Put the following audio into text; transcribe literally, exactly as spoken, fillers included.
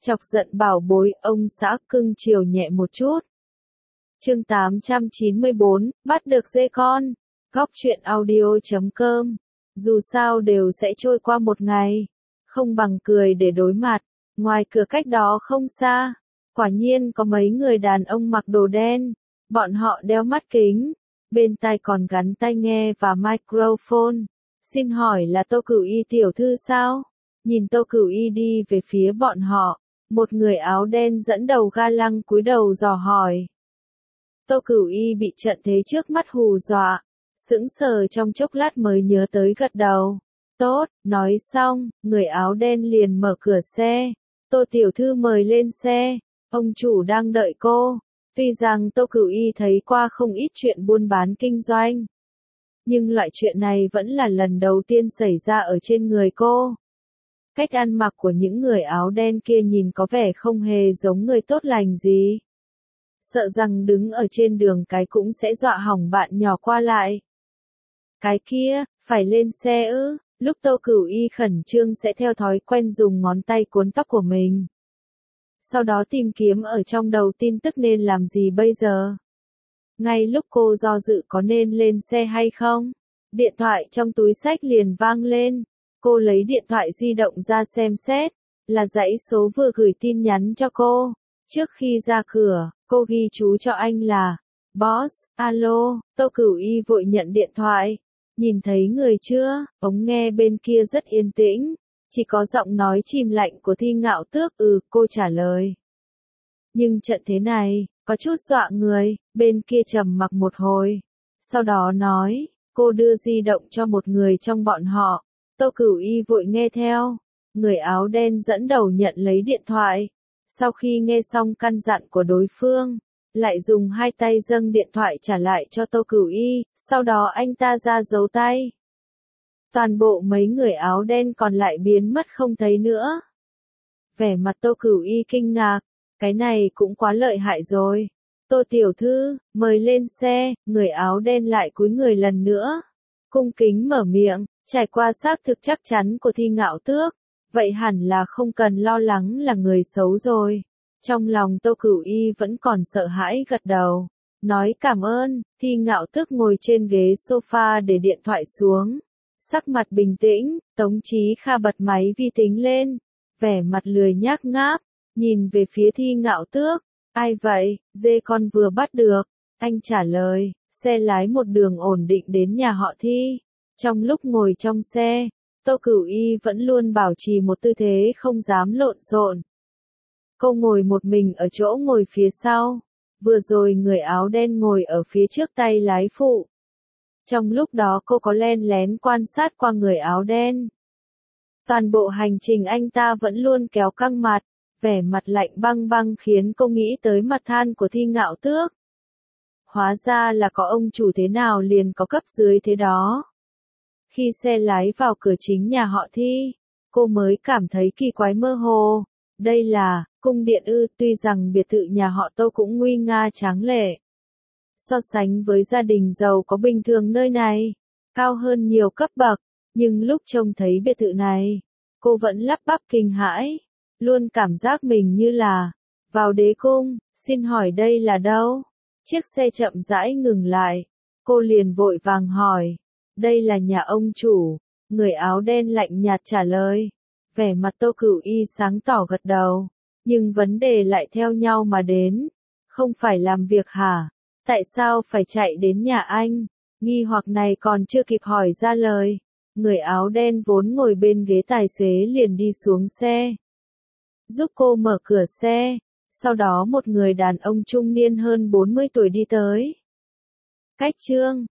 Chọc giận bảo bối, ông xã cưng chiều nhẹ một chút. Chương tám trăm chín mươi bốn, bắt được dê con. Góc truyện audio chấm com. Dù sao đều sẽ trôi qua một ngày. Không bằng cười để đối mặt. Ngoài cửa cách đó không xa. Quả nhiên có mấy người đàn ông mặc đồ đen. Bọn họ đeo mắt kính. Bên tai còn gắn tai nghe và microphone. Xin hỏi là Tô Cửu Y tiểu thư sao? Nhìn Tô Cửu Y đi về phía bọn họ. Một người áo đen dẫn đầu ga lăng cúi đầu dò hỏi. Tô Cửu Y bị trận thế trước mắt hù dọa, sững sờ trong chốc lát mới nhớ tới gật đầu. Tốt, nói xong, người áo đen liền mở cửa xe. Tô tiểu thư mời lên xe, ông chủ đang đợi cô. Tuy rằng Tô Cửu Y thấy qua không ít chuyện buôn bán kinh doanh, nhưng loại chuyện này vẫn là lần đầu tiên xảy ra ở trên người cô. Cách ăn mặc của những người áo đen kia nhìn có vẻ không hề giống người tốt lành gì. Sợ rằng đứng ở trên đường cái cũng sẽ dọa hỏng bạn nhỏ qua lại. Cái kia, phải lên xe ư? Lúc Tô Cửu Y khẩn trương sẽ theo thói quen dùng ngón tay cuốn tóc của mình. Sau đó tìm kiếm ở trong đầu tin tức nên làm gì bây giờ. Ngay lúc cô do dự có nên lên xe hay không, điện thoại trong túi xách liền vang lên. Cô lấy điện thoại di động ra xem xét, là dãy số vừa gửi tin nhắn cho cô. Trước khi ra cửa, cô ghi chú cho anh là Boss, alo. Tô Cửu Y vội nhận điện thoại. Nhìn thấy người chưa? Ống nghe bên kia rất yên tĩnh, chỉ có giọng nói chìm lạnh của Thi Ngạo Tước. Ừ, cô trả lời. Nhưng trận thế này, có chút dọa người. Bên kia trầm mặc một hồi, sau đó nói, cô đưa di động cho một người trong bọn họ. Tô Cửu Y vội nghe theo. Người áo đen dẫn đầu nhận lấy điện thoại. Sau khi nghe xong căn dặn của đối phương, lại dùng hai tay dâng điện thoại trả lại cho Tô Cửu Y, sau đó anh ta ra dấu tay. Toàn bộ mấy người áo đen còn lại biến mất không thấy nữa. Vẻ mặt Tô Cửu Y kinh ngạc, cái này cũng quá lợi hại rồi. Tô tiểu thư, mời lên xe. Người áo đen lại cúi người lần nữa, cung kính mở miệng. Trải qua xác thực chắc chắn của Thi Ngạo Tước, vậy hẳn là không cần lo lắng là người xấu rồi. Trong lòng Tô Cửu Y vẫn còn sợ hãi gật đầu, nói cảm ơn. Thi Ngạo Tước ngồi trên ghế sofa để điện thoại xuống, sắc mặt bình tĩnh. Tống Chí Kha bật máy vi tính lên, vẻ mặt lười nhác ngáp, nhìn về phía Thi Ngạo Tước. Ai vậy? Dê con vừa bắt được. Anh trả lời, xe lái một đường ổn định đến nhà họ Thi. Trong lúc ngồi trong xe, Tô Cửu Y vẫn luôn bảo trì một tư thế không dám lộn xộn. Cô ngồi một mình ở chỗ ngồi phía sau. Vừa rồi người áo đen ngồi ở phía trước tay lái phụ. Trong lúc đó cô có len lén quan sát qua người áo đen. Toàn bộ hành trình anh ta vẫn luôn kéo căng mặt, vẻ mặt lạnh băng băng khiến cô nghĩ tới mặt than của Thi Ngạo Tước. Hóa ra là có ông chủ thế nào liền có cấp dưới thế đó. Khi xe lái vào cửa chính nhà họ Thi, cô mới cảm thấy kỳ quái mơ hồ. Đây là cung điện ư? Tuy rằng biệt thự nhà họ Tô cũng nguy nga tráng lệ, so sánh với gia đình giàu có bình thường nơi này, cao hơn nhiều cấp bậc, nhưng lúc trông thấy biệt thự này, cô vẫn lắp bắp kinh hãi, luôn cảm giác mình như là vào đế cung. Xin hỏi đây là đâu? Chiếc xe chậm rãi ngừng lại, cô liền vội vàng hỏi. Đây là nhà ông chủ. Người áo đen lạnh nhạt trả lời. Vẻ mặt Tô Cửu Y sáng tỏ gật đầu, nhưng vấn đề lại theo nhau mà đến. Không phải làm việc hả? Tại sao phải chạy đến nhà anh? Nghi hoặc này còn chưa kịp hỏi ra lời, người áo đen vốn ngồi bên ghế tài xế liền đi xuống xe, giúp cô mở cửa xe. Sau đó một người đàn ông trung niên hơn bốn mươi tuổi đi tới. Cách chương